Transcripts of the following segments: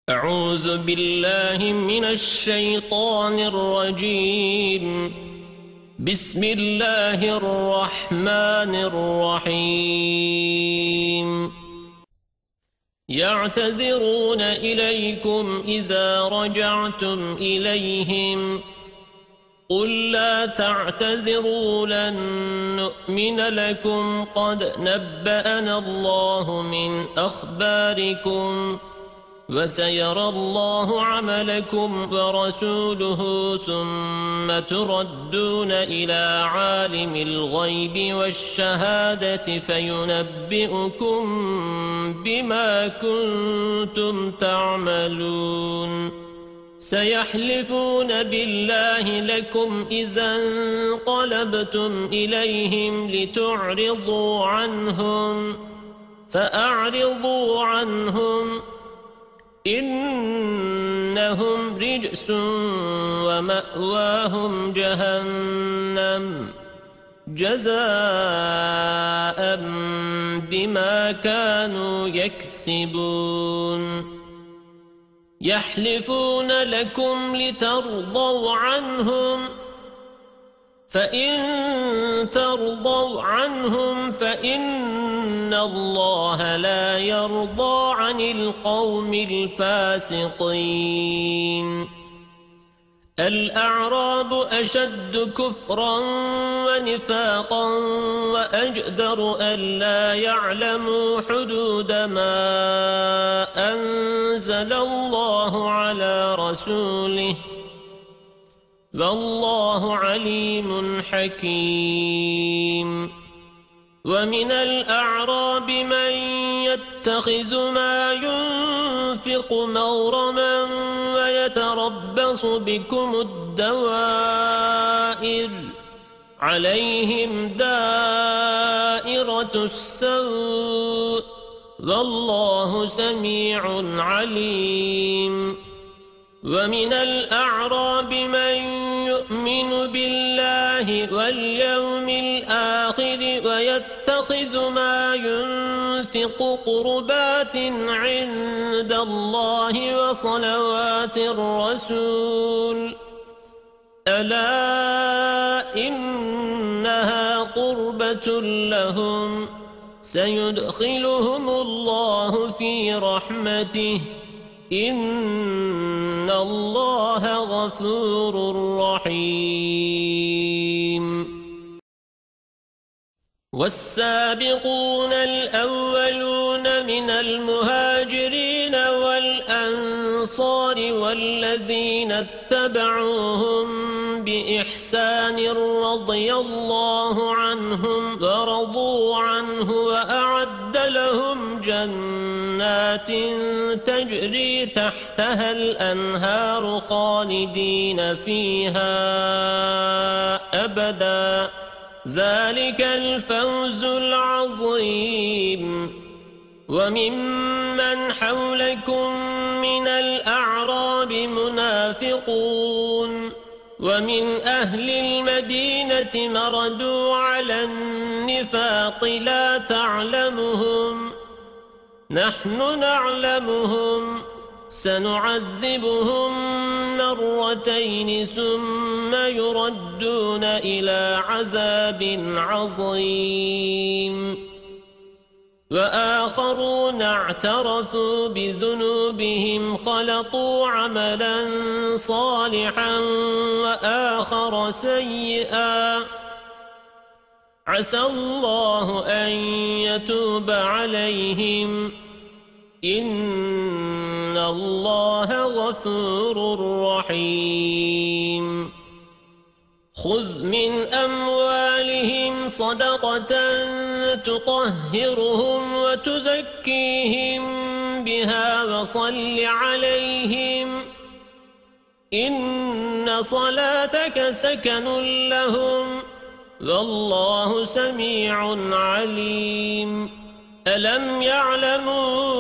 أعوذ بالله من الشيطان الرجيم. بسم الله الرحمن الرحيم. يعتذرون إليكم إذا رجعتم إليهم قل لا تعتذروا لن نؤمن لكم قد نبأنا الله من أخباركم وسيرى الله عملكم ورسوله ثم تردون إلى عالم الغيب والشهادة فينبئكم بما كنتم تعملون. سيحلفون بالله لكم إذا انقلبتم إليهم لتعرضوا عنهم فأعرضوا عنهم إنهم رجس ومأواهم جهنم جزاء بما كانوا يكسبون. يحلفون لكم لترضوا عنهم فإن ترضوا عنهم فإن الله لا يرضى عن القوم الفاسقين. الأعراب أشد كفرا ونفاقا وأجدر ألا يعلموا حدود ما أنزل الله على رسوله والله عليم حكيم. ومن الأعراب من يتخذ ما ينفق مغرما ويتربص بكم الدوائر عليهم دائرة السوء والله سميع عليم. ومن الأعراب من يؤمن بالله واليوم الآخر ويتخذ ما ينفق قربات عند الله وصلوات الرسول ألا إنها قربة لهم سيدخلهم الله في رحمته إن الله غفور رحيم. والسابقون الأولون من المهاجرين والأنصار والذين اتبعوهم بإحسان رضي الله عنهم ورضوا عنه وأعد لهم جنات تجري تحتها الأنهار خالدين فيها أبدا ذلك الفوز العظيم. وممن حولكم من الأعراب منافقون ومن أهل المدينة مردوا على النفاق لا تعلمهم نحن نعلمهم سنعذبهم مرتين ثم يردون إلى عذاب عظيم. وآخرون اعترفوا بذنوبهم خلطوا عملا صالحا وآخر سيئا عسى الله أن يتوب عليهم إن الله غفور رحيم. خذ من أموالهم صدقة تطهرهم وتزكيهم بها وصل عليهم إن صلاتك سكن لهم والله سميع عليم. ألم يعلموا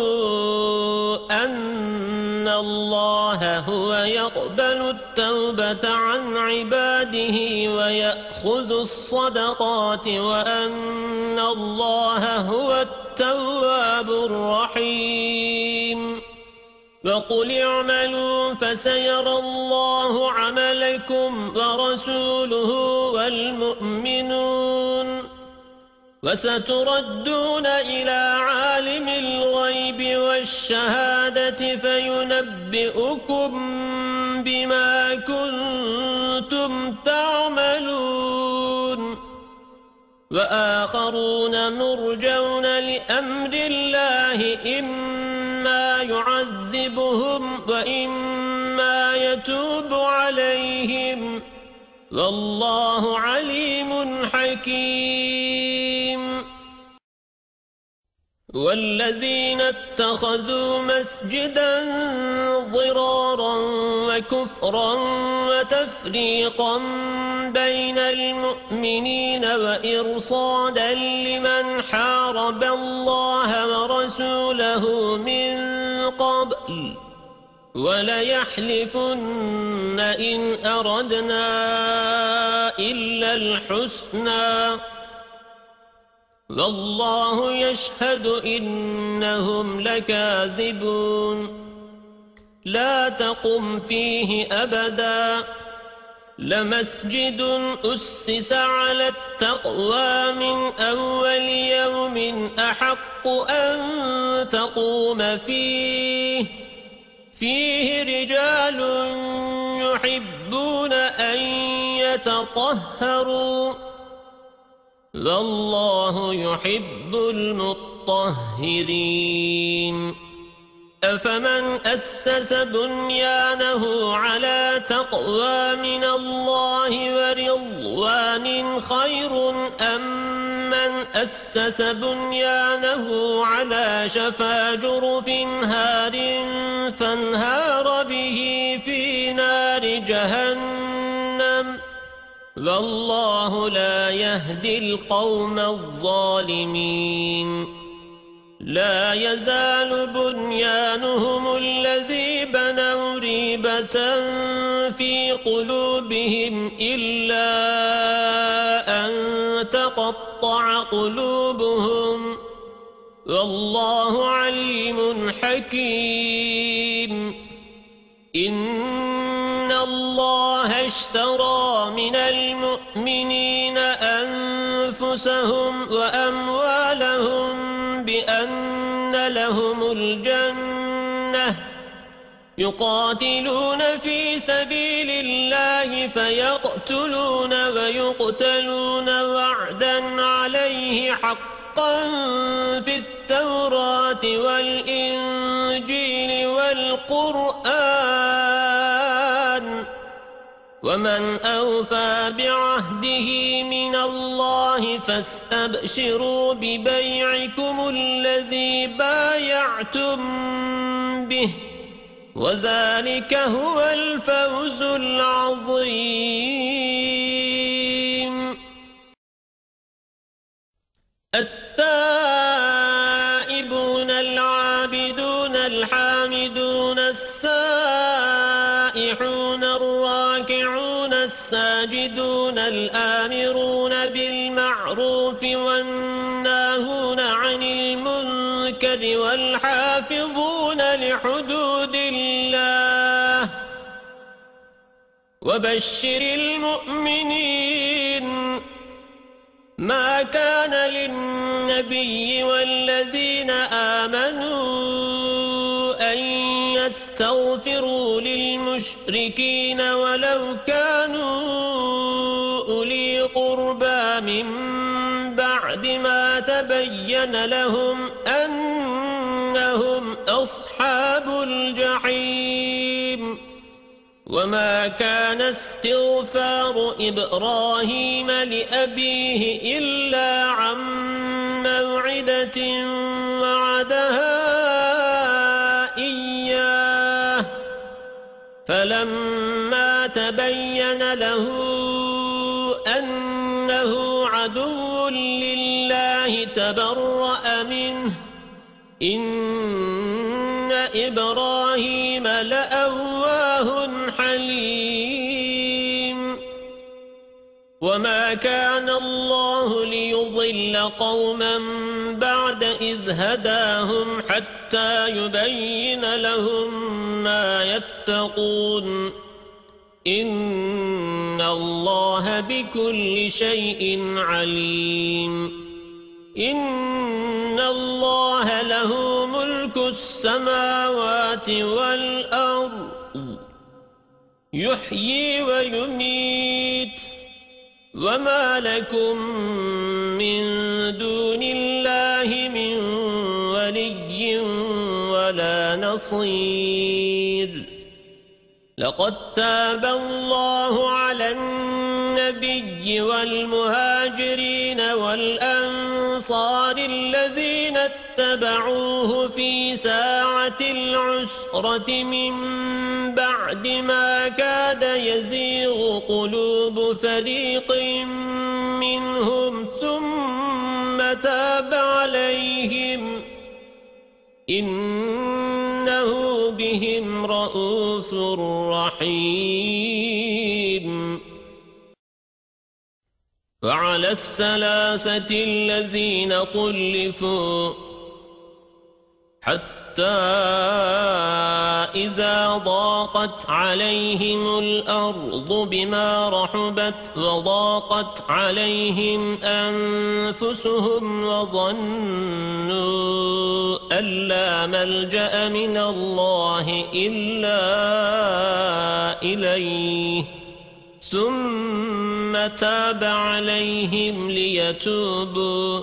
أن الله هو يقبل التوبة عن عباده ويأخذ الصدقات وأن الله هو التواب الرحيم وقل اعملوا فسيرى الله عملكم ورسوله والمؤمنون وستردون إلى عالم الغيب والشهادة فينبئكم بما كنتم تعملون وآخرون مرجون لأمر الله إما يعذبهم وإما يتوب عليهم والله عليم حكيم والذين اتخذوا مسجدا ضرارا وكفرا وتفريقا بين المؤمنين وإرصادا لمن حارب الله ورسوله من قبل وليحلفن إن أردنا إلا الحسنى والله يشهد إنهم لكاذبون لا تقم فيه أبدا لمسجد أسس على التقوى من أول يوم أحق أن تقوم فيه رجال يحبون أن يتطهروا والله يحب المطهرين أفمن أسس بنيانه على تقوى من الله ورضوان خير أم من أسس بنيانه على شفا جرف هار فانهار به في نار جهنم والله لا يهدي القوم الظالمين لا يزال بنيانهم الذي بنوا ريبة في قلوبهم إلا أن تقطع قلوبهم والله عليم حكيم إن الله اشترى من المؤمنين أنفسهم وأموالهم بأن لهم الجنة يقاتلون في سبيل الله فيقتلون ويقتلون وعدا عليه حقا في التوراة والإنجيل والقرآن ومن أوفى بعهده من الله فاستبشروا ببيعكم الذي بايعتم به وذلك هو الفوز العظيم التائبون العابدون الحامدون السائحون الراكعون الساجدون الآمرون بالمعروف والناهون عن المنكر والحافظون لحدود الله وبشر المؤمنين ما كان للنبي والذين آمنوا أن يستغفروا للمشركين ولو كانوا أولي قربى من بعد ما تبين لهم أنهم أصحاب الجحيم وما كان استغفار إبراهيم لأبيه إلا عن موعدة وعدها إياه فلما تبين له أنه عدو لله تبرأ منه إن إبراهيم لأواه حليم وما كان الله ليضل قوما بعد إذ هداهم حتى يبين لهم ما يتقون إن الله بكل شيء عليم إن الله له ملك السماوات والأرض يحيي ويميت وما لكم من دون الله من ولي ولا نصير لقد تاب الله على النبي والمهاجرين والأنصار الذين اتبعوه في ساعة العسرة من بعد ما كاد يزيغ قلوب فريق منهم ثم تاب عليهم إنه بهم رءوف رحيم وعلى الثلاثة الذين خلفوا حتى إذا ضاقت عليهم الأرض بما رحبت وضاقت عليهم أنفسهم وظنوا أن لا ملجأ من الله إلا إليه ثم تاب عليهم ليتوبوا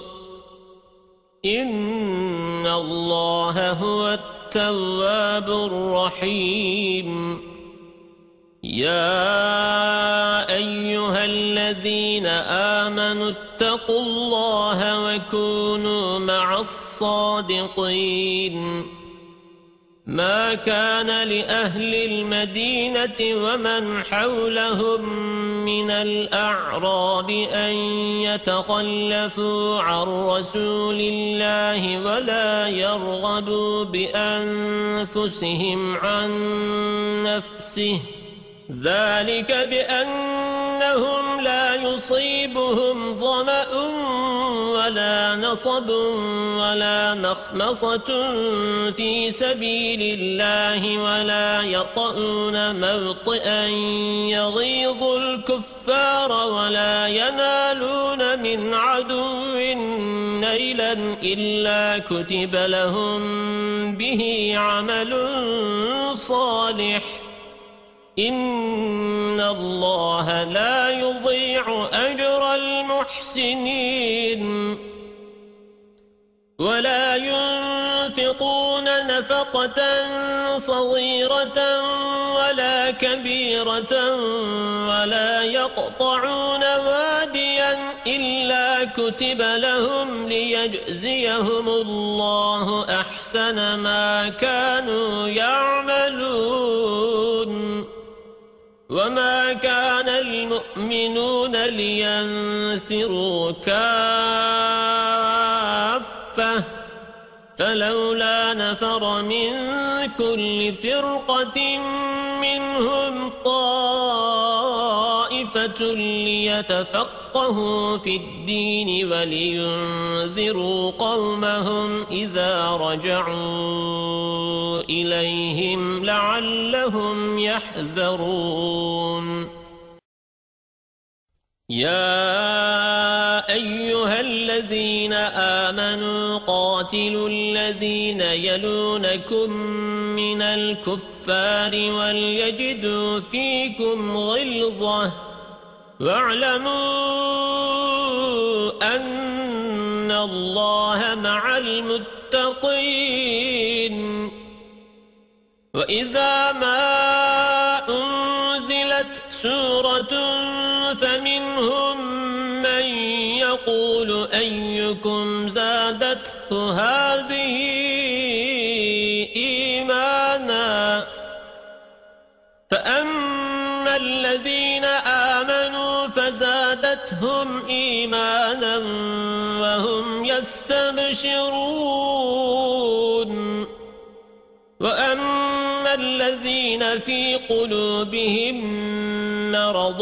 إن الله هو التواب الرحيم يا أيها الذين آمنوا اتقوا الله وكونوا مع الصادقين ما كان لأهل المدينة ومن حولهم من الأعراب أن يتخلفوا عن رسول الله ولا يرغبوا بأنفسهم عن نفسه ذلك بأنهم لا يصيبهم ظمأ ولا نصب ولا مخمصة في سبيل الله ولا يطؤون موطئا يغيظ الكفار ولا ينالون من عدو نيلا إلا كتب لهم به عمل صالح إن الله لا يضيع أجر المحسنين ولا ينفقون نفقة صغيرة ولا كبيرة ولا يقطعون واديا إلا كتب لهم ليجزيهم الله أحسن ما كانوا يعملون وما كان المؤمنون لينفروا كافة فلولا نفر من كل فرقة منهم طائفة ليتفقهوا في الدين ولينذروا قومهم إذا رجعوا إليهم لعلهم يحذرون يا أيها الذين آمنوا قاتلوا الذين يلونكم من الكفار وليجدوا فيكم غلظة واعلموا أن الله مع المتقين وإذا ما أنزلت سورة فمنهم من يقول أيكم زادته هذه إيمانا فأما الذين آمنوا فزادتهم إيمانا وهم يستبشرون وأما الذين الذين في قلوبهم مرض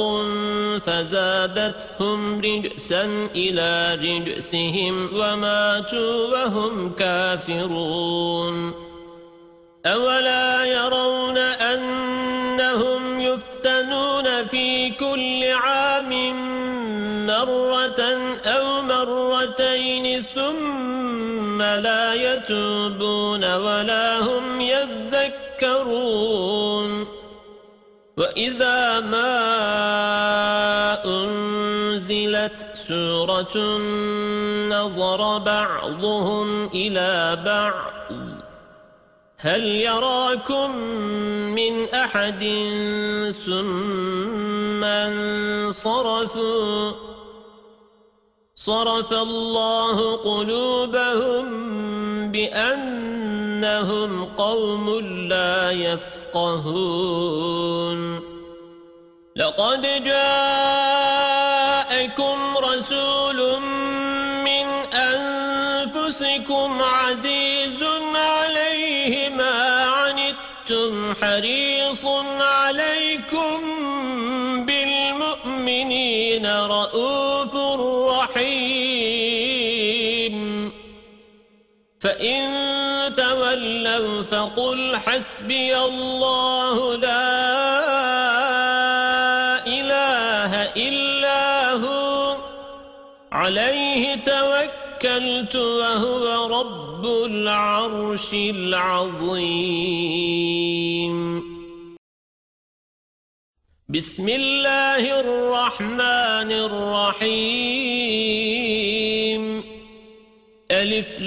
فزادتهم رجسا إلى رجسهم وماتوا وهم كافرون أولا يرون أنهم يفتنون في كل عام مرة أو مرتين ثم لا يتوبون ولا هم يذكرون وإذا ما أنزلت سورة نظر بعضهم إلى بعض هل يراكم من أحد ثم انصرفوا صرف الله قلوبهم بأنهم قوم لا يفقهون لقد جاءكم رسول من أنفسكم عزيز عليه ما عنتم حريص عليكم بالمؤمنين رؤوف رحيم فإن تولوا فقل حسبي الله لا إله إلا هو عليه توكلت وهو رب العرش العظيم بسم الله الرحمن الرحيم ألف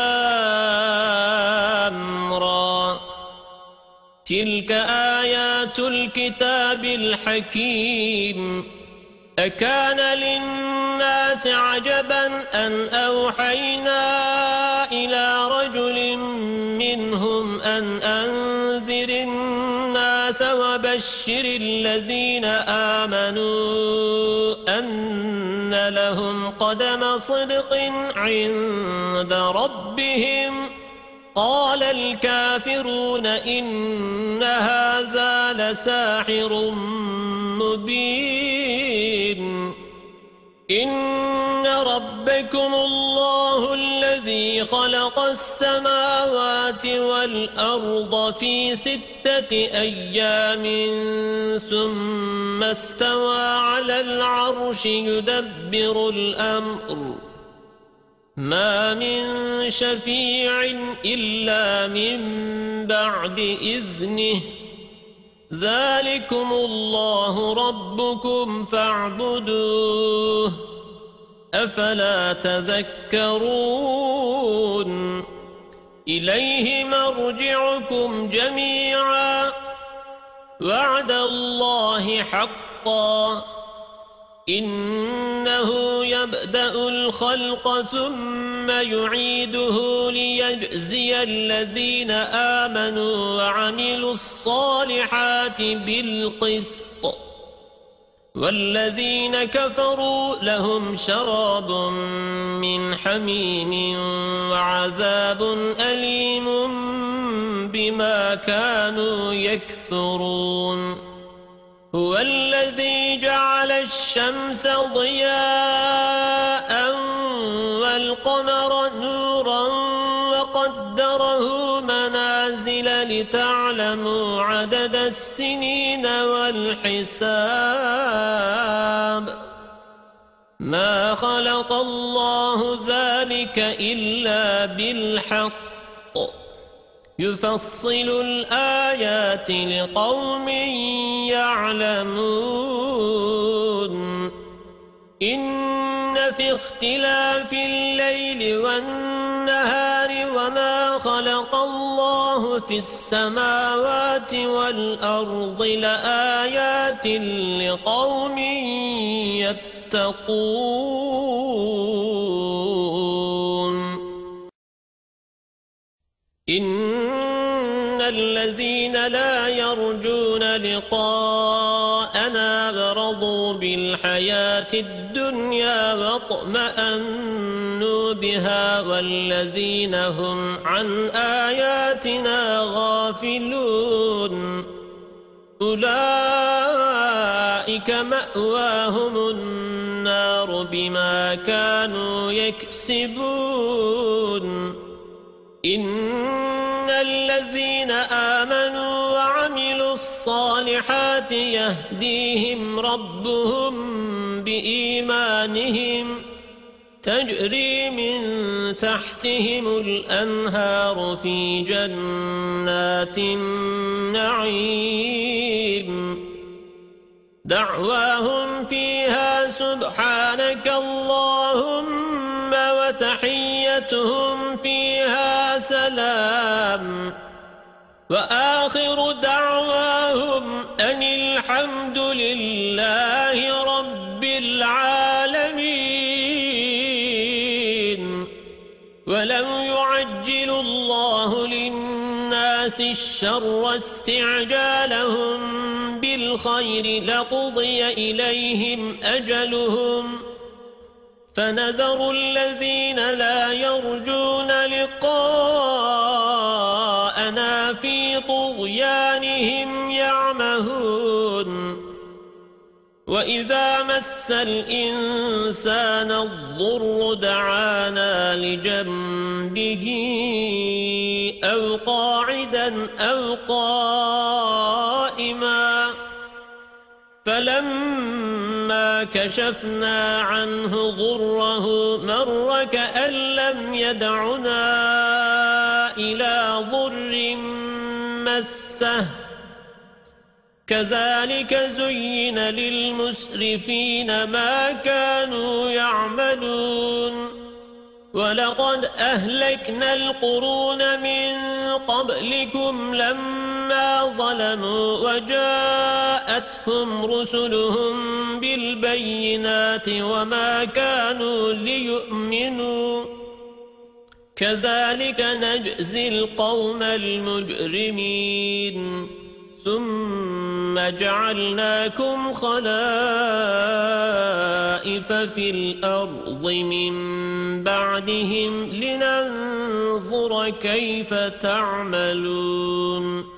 لام را تلك آيات الكتاب الحكيم أكان للناس عجبا أن أوحينا إلى رجل منهم أن أنذر الناس وبشر الذين آمنوا أن لهم قدم صدق عند ربهم قال الكافرون إن هذا لساحر مبين إن ربكم الله الذي خلق السماوات والأرض في 6 أيام ثم استوى على العرش يدبر الأمر ما من شفيع إلا من بعد إذنه ذلكم الله ربكم فاعبدوه أفلا تذكرون إليه مرجعكم جميعا وعد الله حقا إنه يبدأ الخلق ثم يعيده ليجزي الذين آمنوا وعملوا الصالحات بالقسط والذين كفروا لهم شراب من حميم وعذاب أليم بما كانوا يكفرون هو الذي جعل الشمس ضياء والقمر نورا وقدره منازل لتعلموا عدد السنين والحساب ما خلق الله ذلك إلا بالحق يفصل الآيات لقوم يعلمون إن في اختلاف الليل والنهار وما خلق الله في السماوات والأرض لآيات لقوم يتقون إن الذين لا يرجون لقاءنا برضوا بالحياة الدنيا واطمأنوا بها والذين هم عن آياتنا غافلون أولئك مأواهم النار بما كانوا يكسبون إن الذين آمنوا وعملوا الصالحات يهديهم ربهم بإيمانهم تجري من تحتهم الأنهار في جنات النعيم دعواهم فيها سبحانك اللهم وتحيتهم فيها سلام وآخر دعواهم أن الحمد لله رب العالمين ولو يعجل الله للناس الشر استعجالهم بالخير لقضي إليهم أجلهم فنذر الذين لا يرجون لقاءنا في طغيانهم يعمهون وإذا مس الإنسان الضر دعانا لجنبه أو قاعدا أو قائما فلما كشفنا عنه ضره مر كأن لم يدعنا إلى ضر مسه كذلك زين للمسرفين ما كانوا يعملون ولقد أهلكنا القرون من قبلكم لما ظلموا وجاءتهم رسلهم بالبينات وما كانوا ليؤمنوا كذلك نجزي القوم المجرمين ثم جعلناكم خلائف في الأرض من بعدهم لننظر كيف تعملون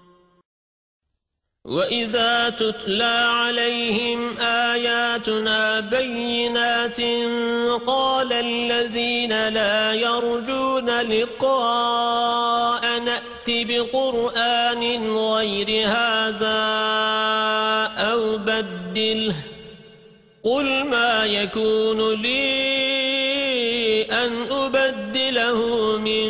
وإذا تتلى عليهم آياتنا بينات قال الذين لا يرجون لقاء نأت بقرآن غير هذا أو بدله قل ما يكون لي أن أبدله من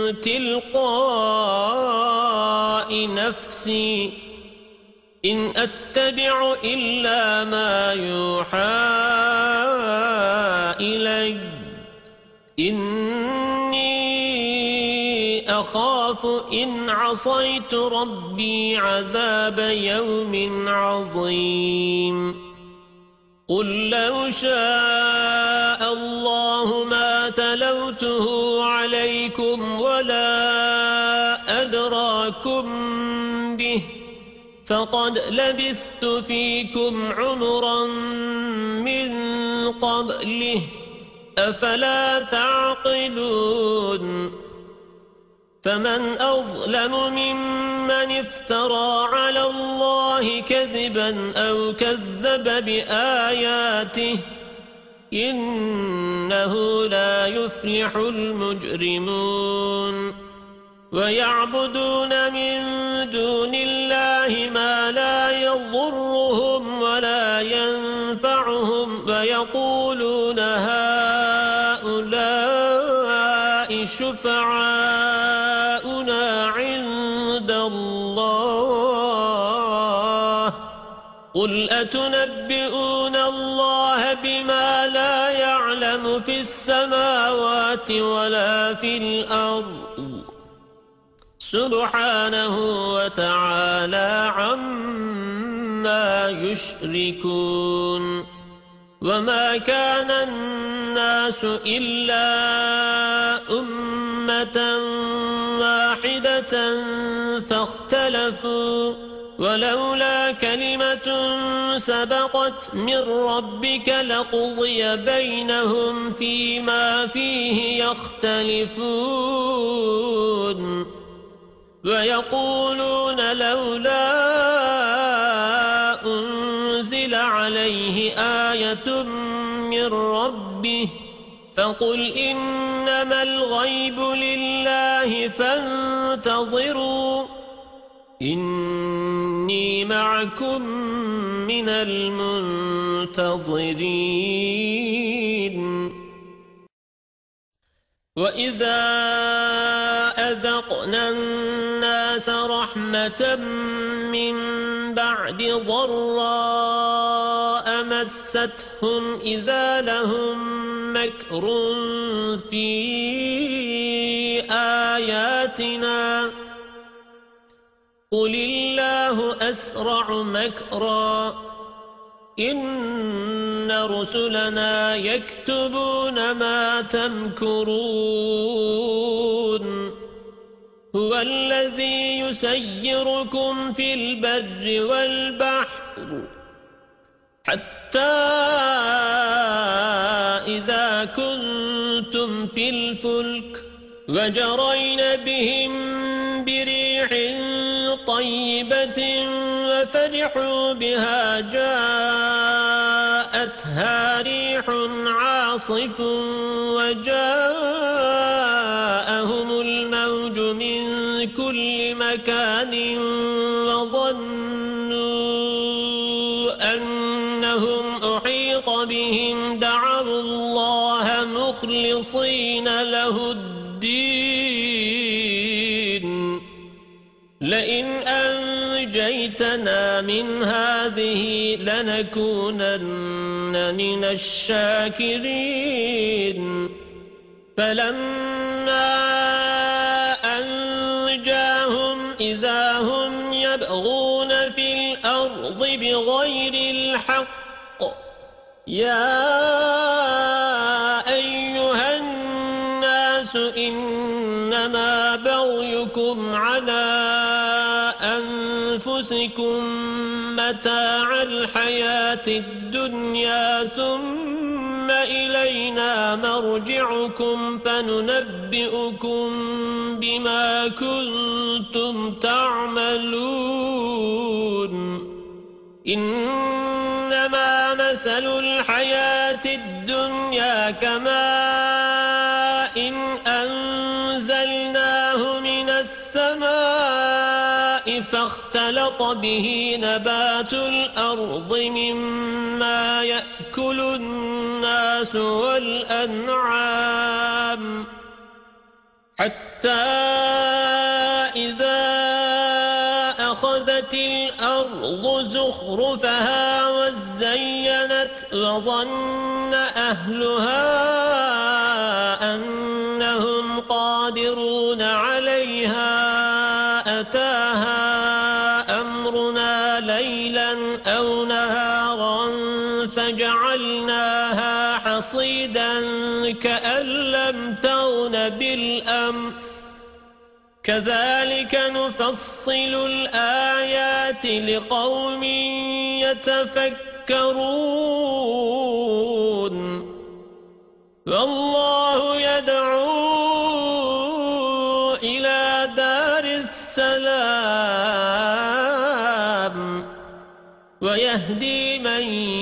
تلقاء نفسي إن أتبع إلا ما يوحى إلي إني أخاف إن عصيت ربي عذاب يوم عظيم قل لو شاء الله ما تلوته عليكم ولا أدراكم به فقد لبثت فيكم عمرا من قبله أفلا تعقلون فمن أظلم ممن افترى على الله كذبا أو كذب بآياته إنه لا يفلح المجرمون ويعبدون من دون الله ما لا يضرهم ولا ينفعهم ويقولون هؤلاء شفعاؤنا عند الله قل أتنبئون الله بما لا يعلم في السماوات ولا في الأرض سبحانه وتعالى عما يشركون وما كان الناس إلا أمة واحدة فاختلفوا ولولا كلمة سبقت من ربك لقضي بينهم فيما فيه يختلفون ويقولون لولا عليه آية من ربه فقل إنما الغيب لله فانتظروا إني معكم من المنتظرين وإذا أذقنا الناس رحمة من بعد ضراء مستهم إذا لهم مكر في آياتنا قل الله أسرع مكرا إن رسلنا يكتبون ما تمكرون هو الذي يسيركم في البر والبحر حتى إذا كنتم في الفلك وجرين بهم بريح طيبة وفرحوا بها جاءتها ريح عاصف وجاءهم الموج من كل مكان وظنوا أنهم أحيط بهم دعوا الله مخلصين له الدين لئن أنجيتنا من هذه لنكونن من الشاكرين فلما أنجاهم إذا هم يبغون في الأرض بغير الحق يا أيها الناس إنما بغيكم على أنفسكم متاع الحياة الدنيا ثم إلينا مرجعكم فننبئكم بما كنتم تعملون إنما مثل الحياة الدنيا كماء إن أنزلناه من السماء فاختلط به نبات الأرض مما يأكل الناس والأنعام حتى إذا أخذت الأرض زخرفها وزينت وظن أهلها أنهم قادرون عليها أتاها أمرنا ليلا أو نهارا فجعلناها حصيدا كأن لم تغن بالأمس كذلك نفصل الآيات لقوم يتفكرون والله يدعو إلى دار السلام ويهدي من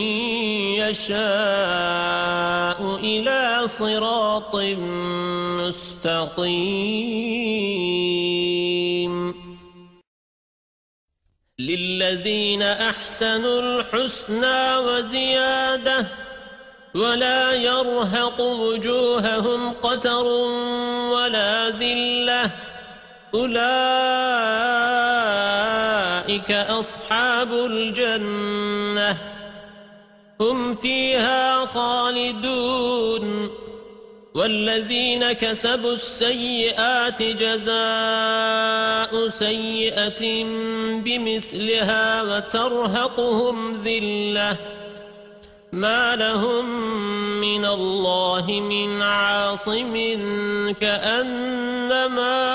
يشاء إلى صراط مستقيم للذين أحسنوا الحسنى وزيادة ولا يرهق وجوههم قتر ولا ذلة أولئك أصحاب الجنة هم فيها خالدون والذين كسبوا السيئات جزاء سيئة بمثلها وترهقهم ذلة ما لهم من الله من عاصم كأنما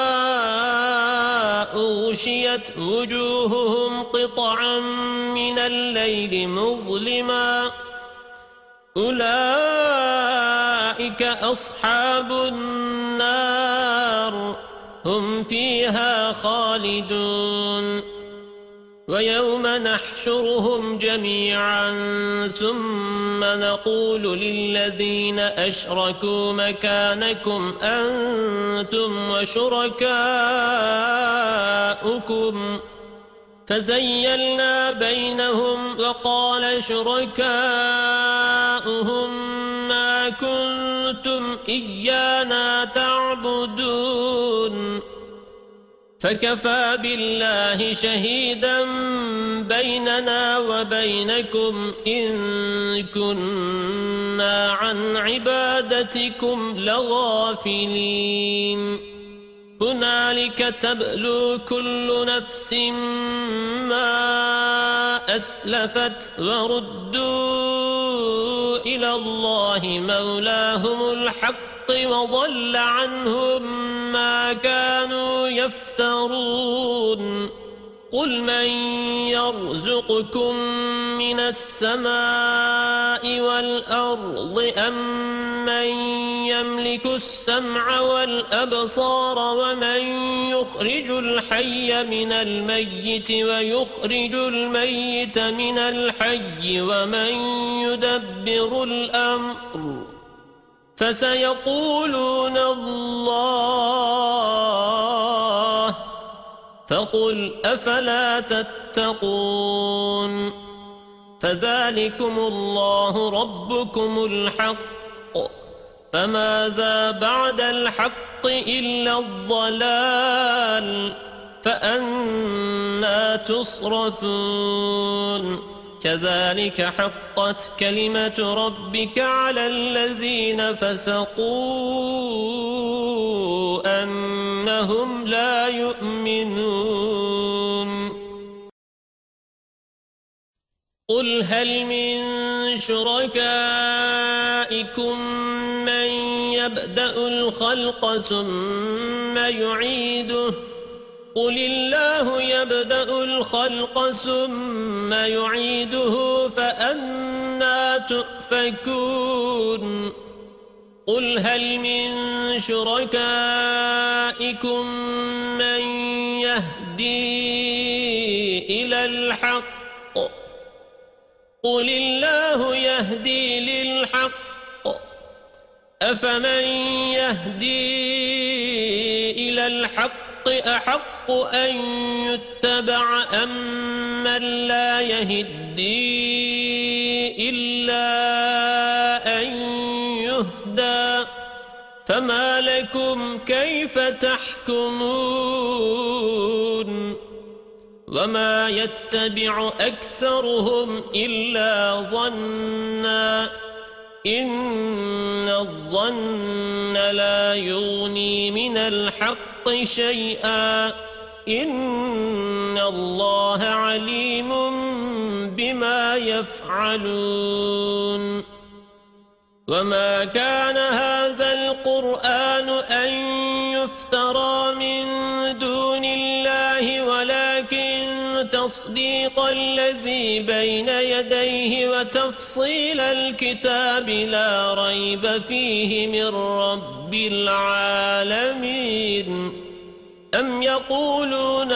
أغشيت وجوههم قطعا من الليل مظلما أولئك أصحاب النار هم فيها خالدون ويوم نحشرهم جميعا ثم نقول للذين أشركوا مكانكم أنتم وشركاؤكم فزيلنا بينهم وقال شركاؤهم ما كنتم إيانا تعبدون فكفى بالله شهيدا بيننا وبينكم إن كنا عن عبادتكم لغافلين هنالك تبلو كل نفس ما أسلفت وردوا إلى الله مولاهم الحق وضل عنهم ما كانوا يفترون قل من يرزقكم من السماء والأرض أم من يملك السمع والأبصار ومن يخرج الحي من الميت ويخرج الميت من الحي ومن يدبر الأمر فسيقولون الله فقل أفلا تتقون فذلكم الله ربكم الحق فماذا بعد الحق إلا الضلال فأنا تصرفون كذلك حقت كلمة ربك على الذين فسقوا أنهم لا يؤمنون قل هل من شركائكم من يبدأ الخلق ثم يعيده قل الله يبدأ الخلق ثم يعيده فأنا تؤفكون قل هل من شركائكم من يهدي إلى الحق قل الله يهدي للحق أفمن يهدي إلى الحق أحق أن يتبع أم من لا يهدي إلا أن يهدى فما لكم كيف تحكمون وما يتبع أكثرهم إلا ظنّا إن الظن لا يغني من الحق شيئا إن الله عليم بما يفعلون وما كان هذا القرآن أن يفترى من دون الله ولكن تصديق الذي بين يديه وتفصيل الكتاب لا ريب فيه من رب العالمين أم يقولون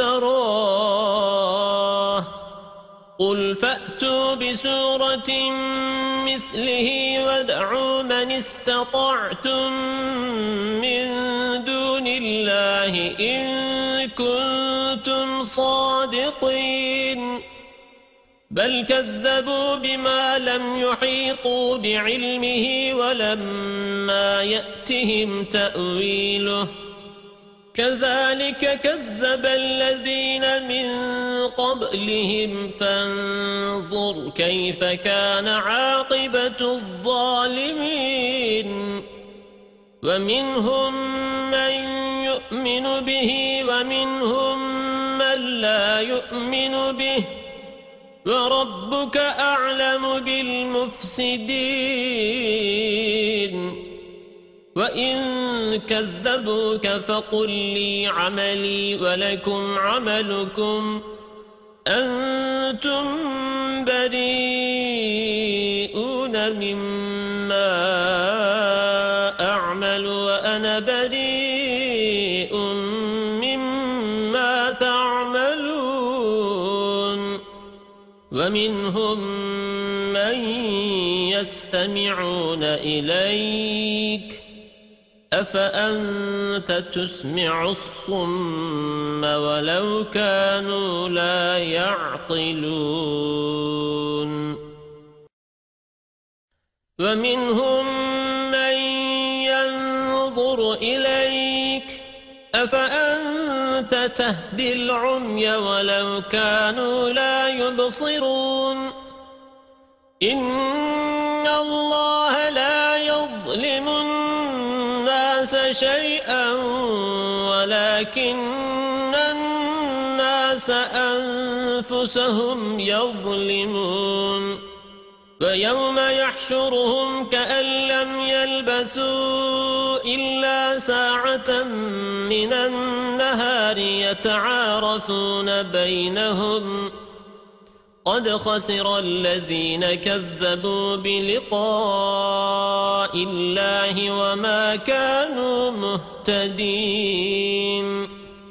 افتراه قل فأتوا بسورة مثله وادعوا من استطعتم من دون الله إن كنتم صادقين بل كذبوا بما لم يحيطوا بعلمه ولما يأتهم تأويله كذلك كذب الذين من قبلهم فانظر كيف كان عاقبة الظالمين ومنهم من يؤمن به ومنهم من لا يؤمن به وربك أعلم بالمفسدين وإن كذبوك فقل لي عملي ولكم عملكم أنتم بريئون مما أعمل وأنا بريء مما تعملون ومنهم من يستمعون إليك أفأنت تسمع الصم ولو كانوا لا يعقلون ومنهم من ينظر إليك أفأنت تهدي العمي ولو كانوا لا يبصرون إن الله لا يظلم الناس شيئا ولكن الناس أنفسهم يظلمون ويوم يحشرهم كأن لم يلبثوا إلا ساعة من النهار يتعارفون بينهم قد خسر الذين كذبوا بلقاء الله وما كانوا مهتدين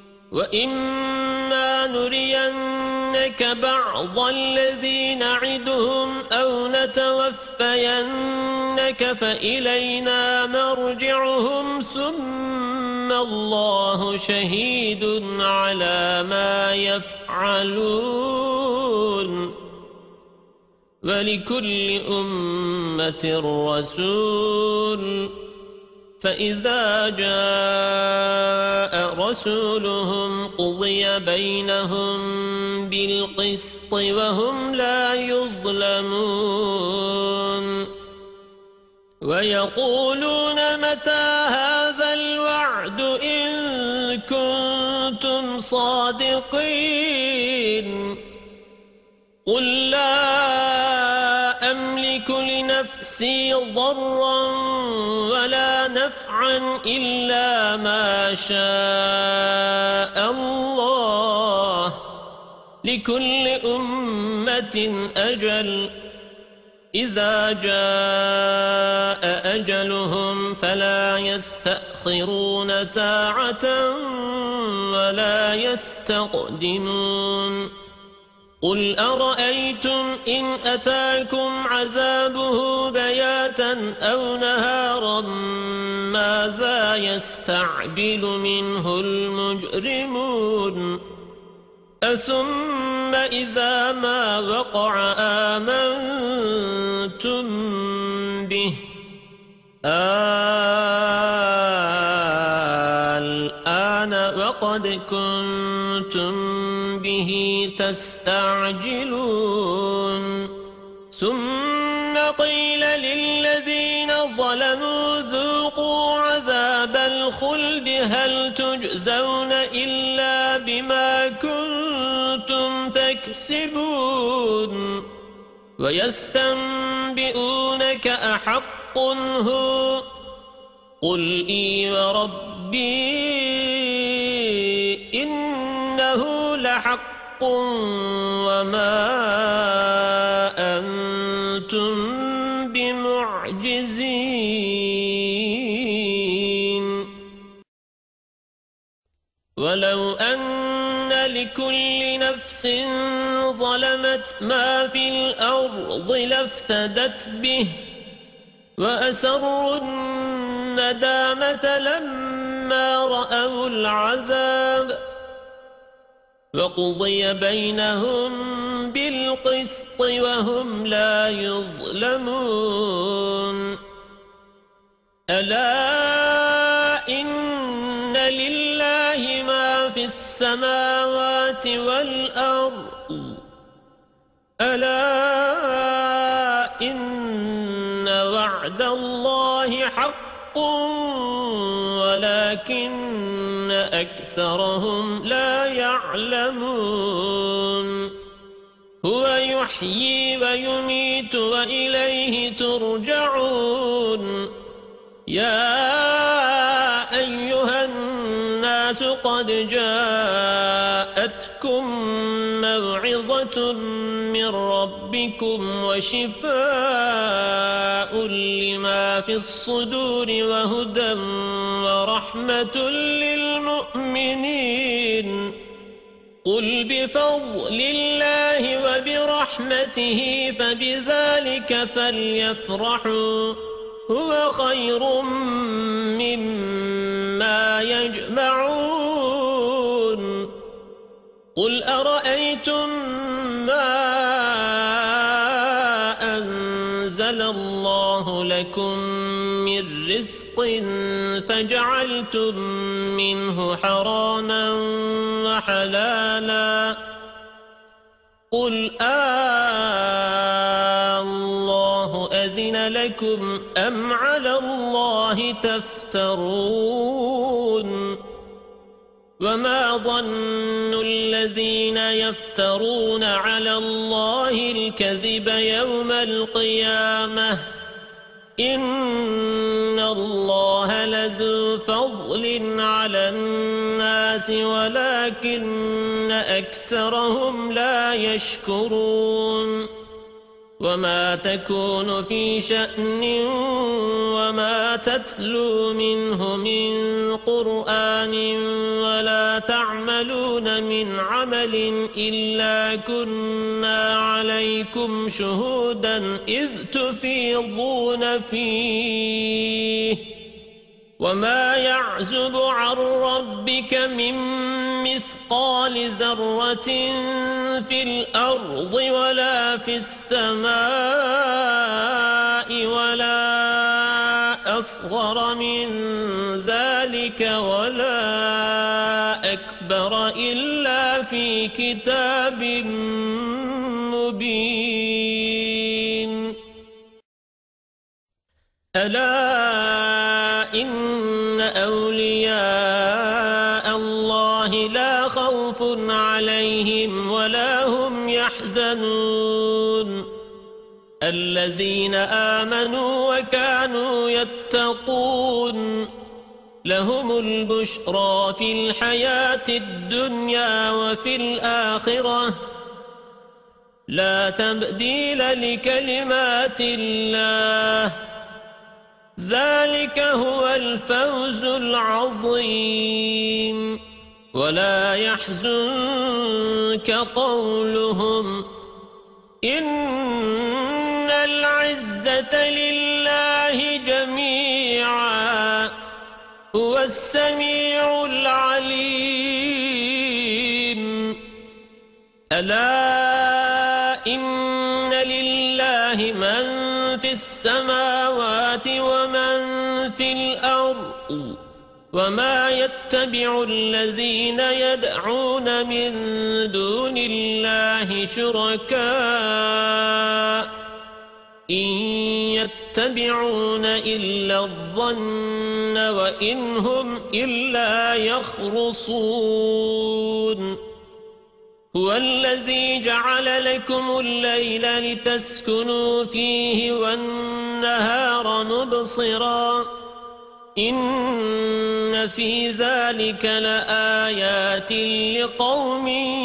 وإما نرينك بعض الذي نعدهم أو نتوفينك فإلينا مرجعهم ثم الله شهيد على ما يفعلون ولكل أمة رسول فإذا جاء رسولهم قضي بينهم بالقسط وهم لا يظلمون ويقولون متى هذا الوعد إن كنتم صادقين قل لا أملك لنفسي ضرا ولا نفعا إلا ما شاء الله لكل أمة أجل إذا جاء أجلهم فلا يستأخرون ساعة ولا يستقدمون قل أرأيتم إن أتاكم عذابه بياتا أو نهارا ماذا يستعجل منه المجرمون أثم إذا ما وقع آمنتم به الآن وقد كنتم به تستعجلون ثم قيل للذين ظلموا ذوقوا عذاب الخلد هل تجزون إلا بما كنتم تكسبون ويستنبئونك أحق هو قل إي وربي إنه لحق وما أنتم بمعجزين ولو أن لكل نفس ظلمت ما في الأرض لافتدت به وأسروا الندامة لما رأوا العذاب وقضي بينهم بالقسط وهم لا يظلمون ألا إن لله ما في السماوات والأرض ألا إن وعد الله حق ولكن أكثرهم لا يعلمون هو يحيي ويميت وإليه ترجعون يا أيها الناس قد جاءتكم موعظة من ربكم وشفاء لما في الصدور وهدى ورحمة للمؤمنين قل بفضل الله رحمته فبذلك فليفرحوا هو خير مما يجمعون قل أرأيتم ما أنزل الله لكم من رزق فجعلتم منه حراما وحلالا قل الله أذن لكم أم على الله تفترون وما ظن الذين يفترون على الله الكذب يوم القيامة إن الله لذو فضل على الناس ولكن أكثرهم لا يشكرون وما تكون في شأن وما تتلو منه من قرآن ولا تعملون من عمل إلا كنا عليكم شهودا إذ تفيضون فيه وما يعزب عن ربك من مثقال ذرة في الأرض ولا في السماء ولا أصغر من ذلك ولا أكبر إلا في كتاب مبين ألا إن أولياء الله لا خوف عليهم ولا هم يحزنون الذين آمنوا وكانوا يتقون لهم البشرى في الحياة الدنيا وفي الآخرة لا تبديل لكلمات الله ذلك هو الفوز العظيم ولا يحزنك قولهم إن العزة لله جميعا هو السميع العليم ألا إن لله من في السماوات ومن في الأرض وما يتبع الذين يدعون من دون الله شركاء إن يتبعون إلا الظن وإن هم إلا يخرصون هو الذي جعل لكم الليل لتسكنوا فيه والنهار مبصرا إن في ذلك لآيات لقوم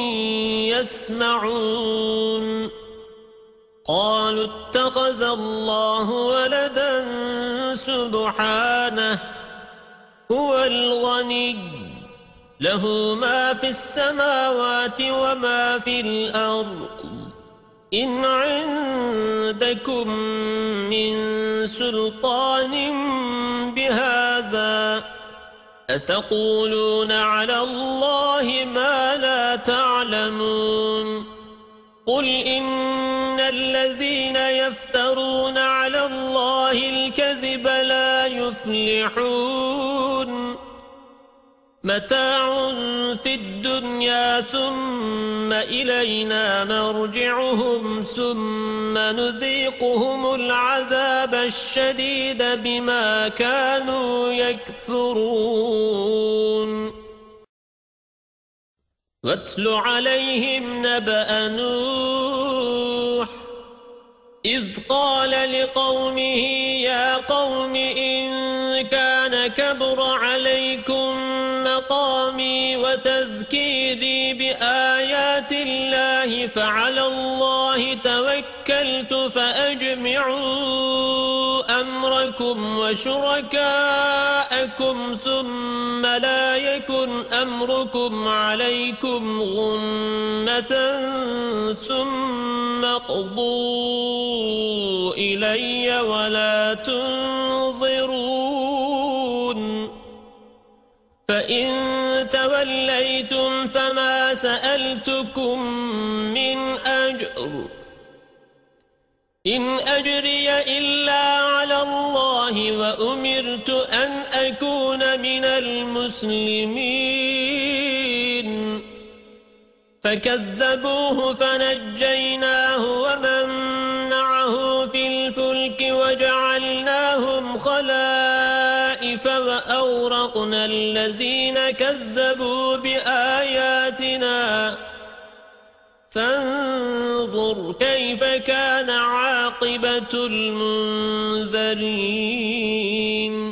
يسمعون قالوا اتخذ الله ولدا سبحانه هو الغني له ما في السماوات وما في الأرض إن عندكم من سلطان بهذا أتقولون على الله ما لا تعلمون قل إن الذين يفترون على الله الكذب لا يفلحون متاع في الدنيا ثم إلينا مرجعهم ثم نذيقهم العذاب الشديد بما كانوا يكفرون واتل عليهم نبأ نوح إذ قال لقومه يا قوم إن كان كبر عليكم مقامي وتذكيري بآيات الله فعلى الله توكلت فأجمعوا أمركم وشركاءكم ثم لا يكن أمركم عليكم غمة ثم وَاقْضُوا إِلَيَّ وَلَا تُنظِرُونَ فَإِن تَوَلَّيْتُمْ فَمَا سَأَلْتُكُمْ مِنْ أَجْرٍ إِنْ أَجْرِيَ إِلَّا عَلَى اللَّهِ وَأُمِرْتُ أَنْ أَكُونَ مِنَ الْمُسْلِمِينَ فَكَذَّبُوهُ فَنَجَّيْنَاهُ وَمَن مَّعَهُ فِي الْفُلْكِ وَجَعَلْنَاهُمْ خَلَائِفَ وَأَغْرَقْنَا الَّذِينَ كَذَّبُوا بِآيَاتِنَا فانظر كيف كان عاقبة المنذرين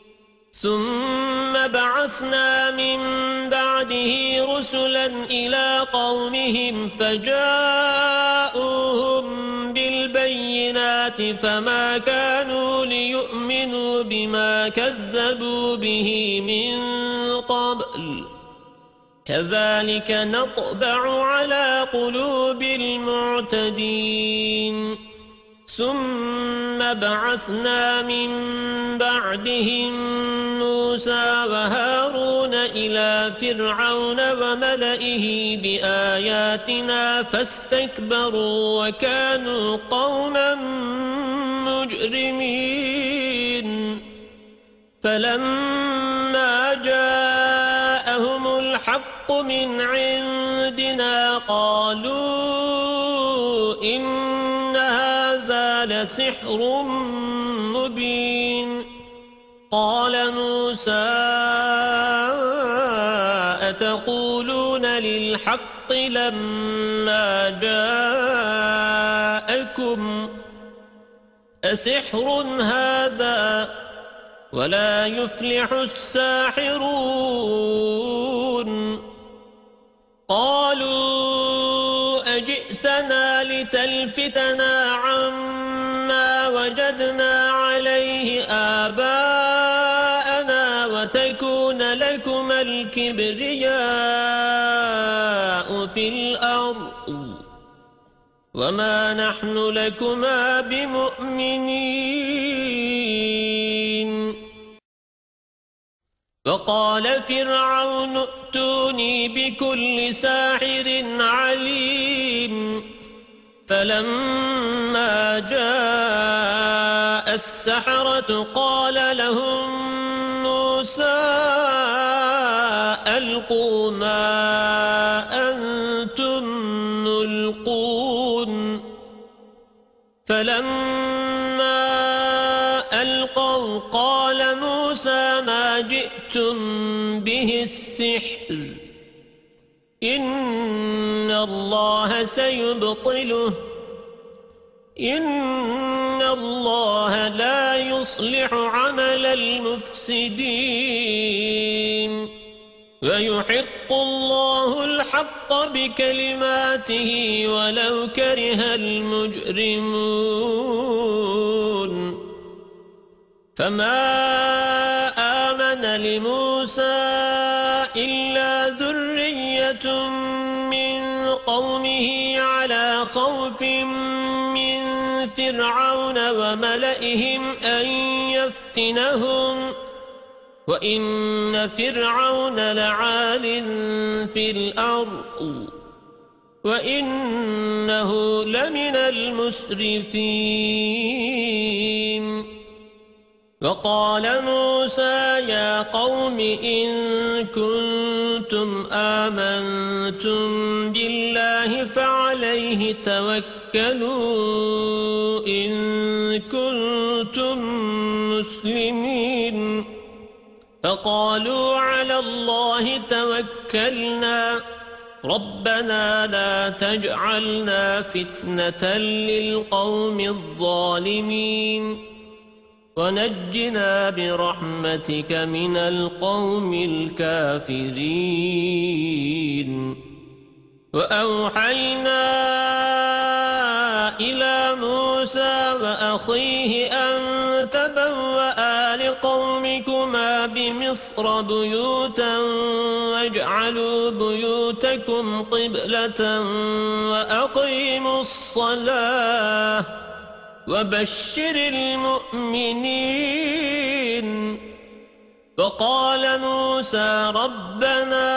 ثم بعثنا من بعده رسلا إلى قومهم فجاءوهم بالبينات فما كانوا ليؤمنوا بما كذبوا به من قبل كذلك نطبع على قلوب المعتدين ثم بعثنا من بعدهم موسى وهارون إلى فرعون وملئه بآياتنا فاستكبروا وكانوا قوما مجرمين فلما جاءهم الحق من عندنا قالوا إن هذا لسحر مبين قال موسى أتقولون للحق لما جاءكم أسحر هذا ولا يفلح الساحرون قالوا أجئتنا لتلفتنا عما وجدنا عليه آباءنا وتكون لكما الكبرياء في الأرض وما نحن لكما بمؤمنين وقال فرعون ائتوني بكل ساحر عليم فلما جاء السحرة قال لهم موسى ألقوا ما أنتم ملقون فلما ألقوا قال موسى ما جئتم به السحر إن الله سيبطله إن الله لا يصلح عمل المفسدين ويحق الله الحق بكلماته ولو كره المجرمون فما آمن لموسى إلا ذرية من قومه على خوف من فرعون وملئهم أن يفتنهم وإن فرعون لعال في الأرض وإنه لمن المسرفين وقال موسى يا قوم إن كنتم آمنتم بالله فعليه توكلوا إن كنتم مسلمين فقالوا على الله توكلنا ربنا لا تجعلنا فتنة للقوم الظالمين ونجنا برحمتك من القوم الكافرين وأوحينا إلى موسى وأخيه أن تبوأ قومكما بمصر بيوتا واجعلوا بيوتكم قبلة وأقيموا الصلاة وبشر المؤمنين. فقال موسى ربنا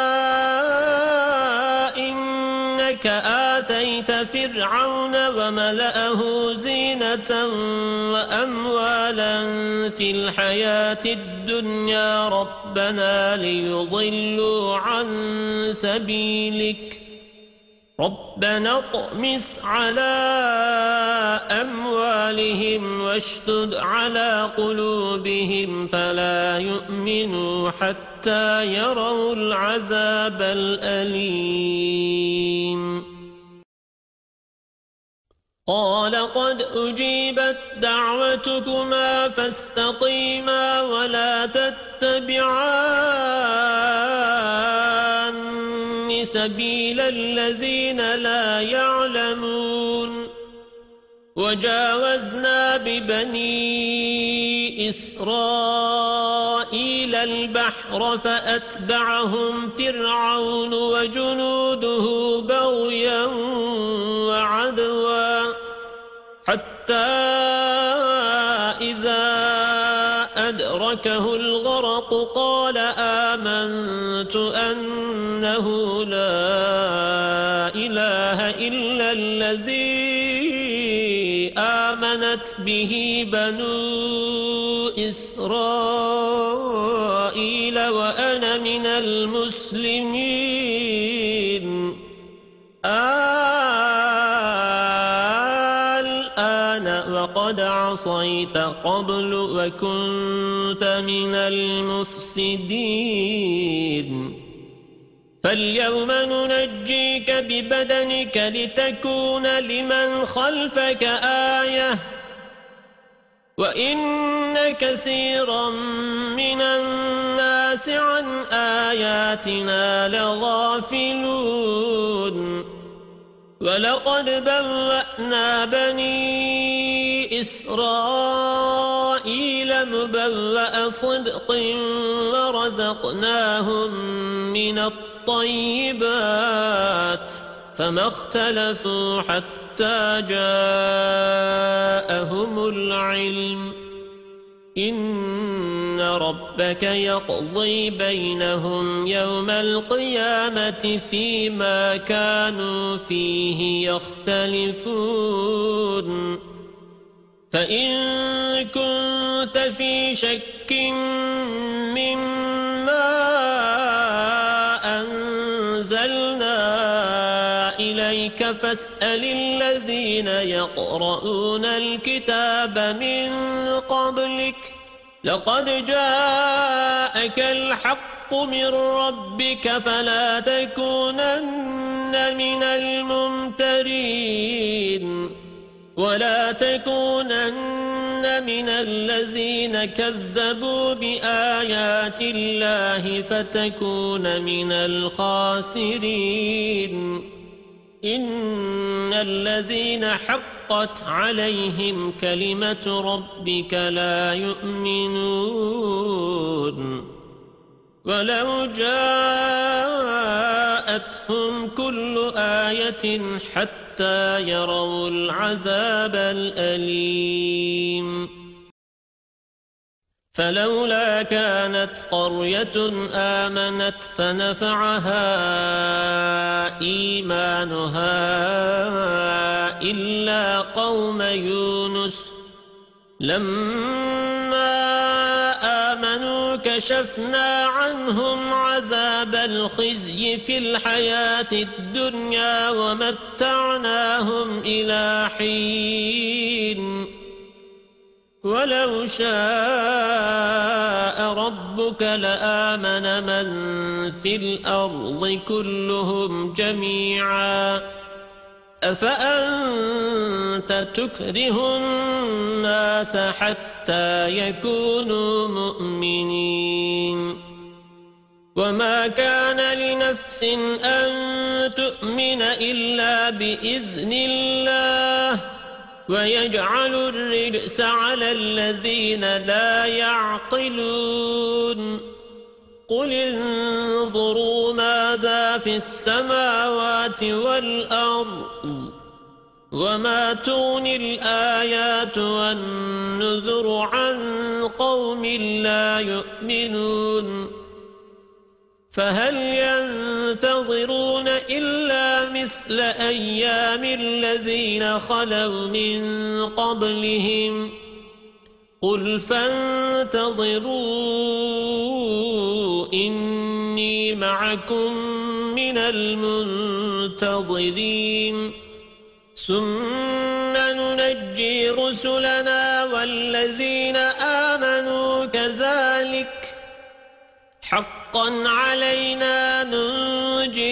إنك آتيت فرعون وملأه زينة وأموالا في الحياة الدنيا ربنا ليضلوا عن سبيلك ربنا اطمس على أموالهم واشدد على قلوبهم فلا يؤمنوا حتى يروا العذاب الأليم. قال قد أجيبت دعوتكما فاستقيما ولا تتبعان سبيل الذين لا يعلمون. وجاوزنا ببني إسرائيل البحر فأتبعهم فرعون وجنوده بغيا وعدوا حتى إذا أدركه الغرق قال آمنت أنه لا إله إلا الذي آمنت به بنو إسرائيل وأنا من المسلمين. الآن وقد عصيت قبل وكنت من المفسدين. فاليوم ننجيك ببدنك لتكون لمن خلفك آية وإن كثيرا من الناس عن آياتنا لغافلون. ولقد بوأنا بني إسرائيل مبوأ صدق ورزقناهم من الطيبات فما اختلفوا حتى جاءهم العلم. إن ربك يقضي بينهم يوم القيامة فيما كانوا فيه يختلفون. فإن كنت في شك مما أنزلنا إليك فاسأل الذين يقرؤون الكتاب من قبلك لقد جاءك الحق من ربك فلا تكونن من الممترين ولا تكونن من الذين كذبوا بآيات الله فتكون من الخاسرين. إن الذين حقت عليهم كلمة ربك لا يؤمنون ولو جاءتهم كل آية حتى يروا العذاب الأليم. فلولا كانت قرية آمنت فنفعها إيمانها إلا قوم يونس لما آمنوا كشفنا عنهم عذاب الخزي في الحياة الدنيا ومتعناهم إلى حين. ولو شاء ربك لآمن من في الأرض كلهم جميعا أفأنت تكره الناس حتى يكونوا مؤمنين. وما كان لنفس أن تؤمن إلا بإذن الله ويجعل الرجس على الذين لا يعقلون قل انظروا ماذا في السماوات والأرض وما تغني الآيات والنذر عن قوم لا يؤمنون فهل ينتظرون إلا مثل أيام الذين خلوا من قبلهم قل فانتظروا إني معكم من المنتظرين ثم ننجي رسلنا والذين آمنوا كذلك حقا علينا ننجي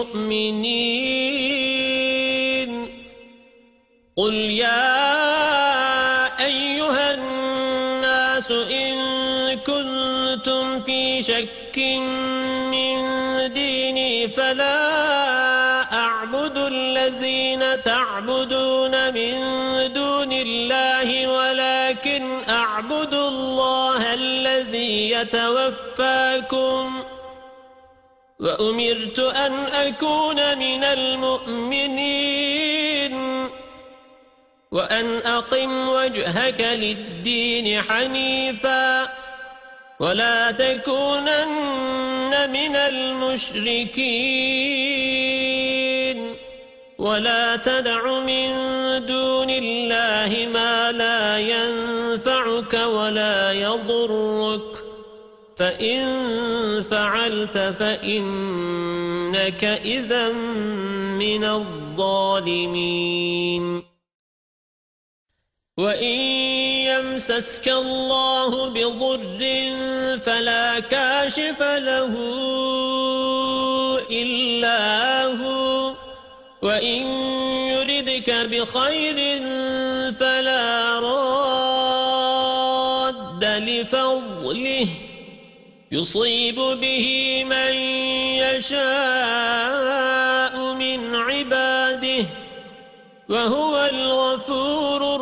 المؤمنين قل يا أيها الناس إن كنتم في شك من ديني فلا أعبد الذين تعبدون من دون الله ولكن أعبد الله الذي يتوفاكم وأمرت أن أكون من المؤمنين وأن أقم وجهك للدين حنيفا ولا تكونن من المشركين ولا تدع من دون الله ما لا ينفعك ولا يضرك فإن فعلت فإنك إذا من الظالمين وإن يمسسك الله بضر فلا كاشف له إلا هو وإن يردك بخير فلا راد لفضله يصيب به من يشاء من عباده وهو الغفور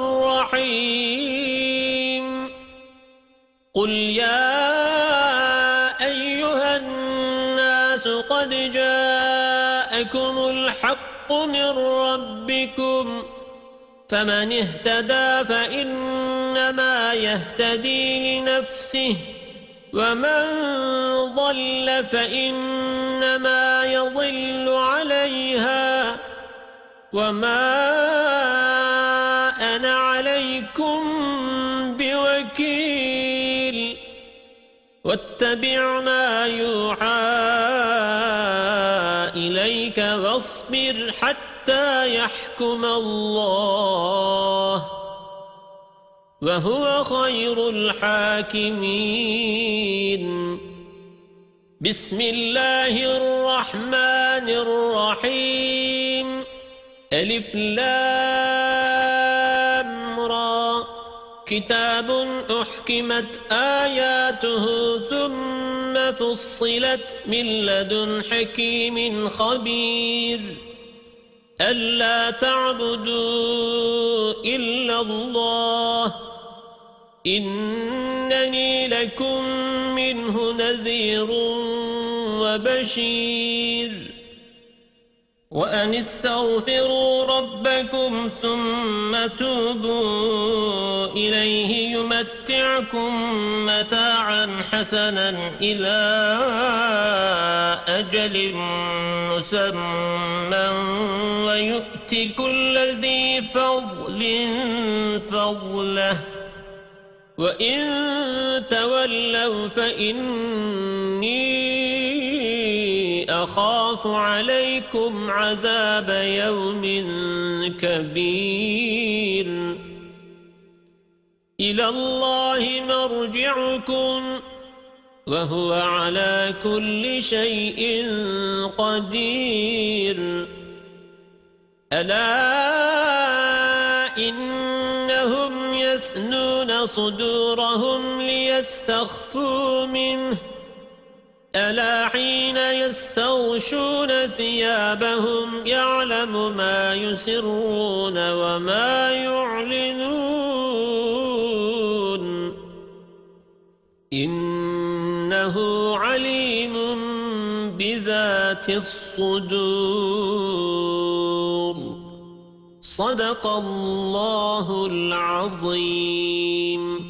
الرحيم قل يا أيها الناس قد جاءكم الحق من ربكم فمن اهتدى فإنما يهتدي لنفسه ومن ضل فإنما يضل عليها وما أنا عليكم بوكيل واتبع ما يوحى إليك واصبر حتى يحكم الله وهو خير الحاكمين بسم الله الرحمن الرحيم ألف لام را كتاب أحكمت آياته ثم فصلت من لدن حكيم خبير ألا تعبدوا إلا الله إنني لكم منه نذير وبشير وأن استغفروا ربكم ثم توبوا إليه يمتعكم متاعا حسنا إلى أجل مسمى ويؤت كل ذي فضل فضله وإن تولوا فإني أخاف عليكم عذاب يوم كبير إلى الله مرجعكم وهو على كل شيء قدير ألا إنهم يثنون صدورهم ليستخفوا منه ألا حين يستغشون ثيابهم يعلم ما يسرون وما يعلنون إنه عليم بذات الصدور صدق الله العظيم.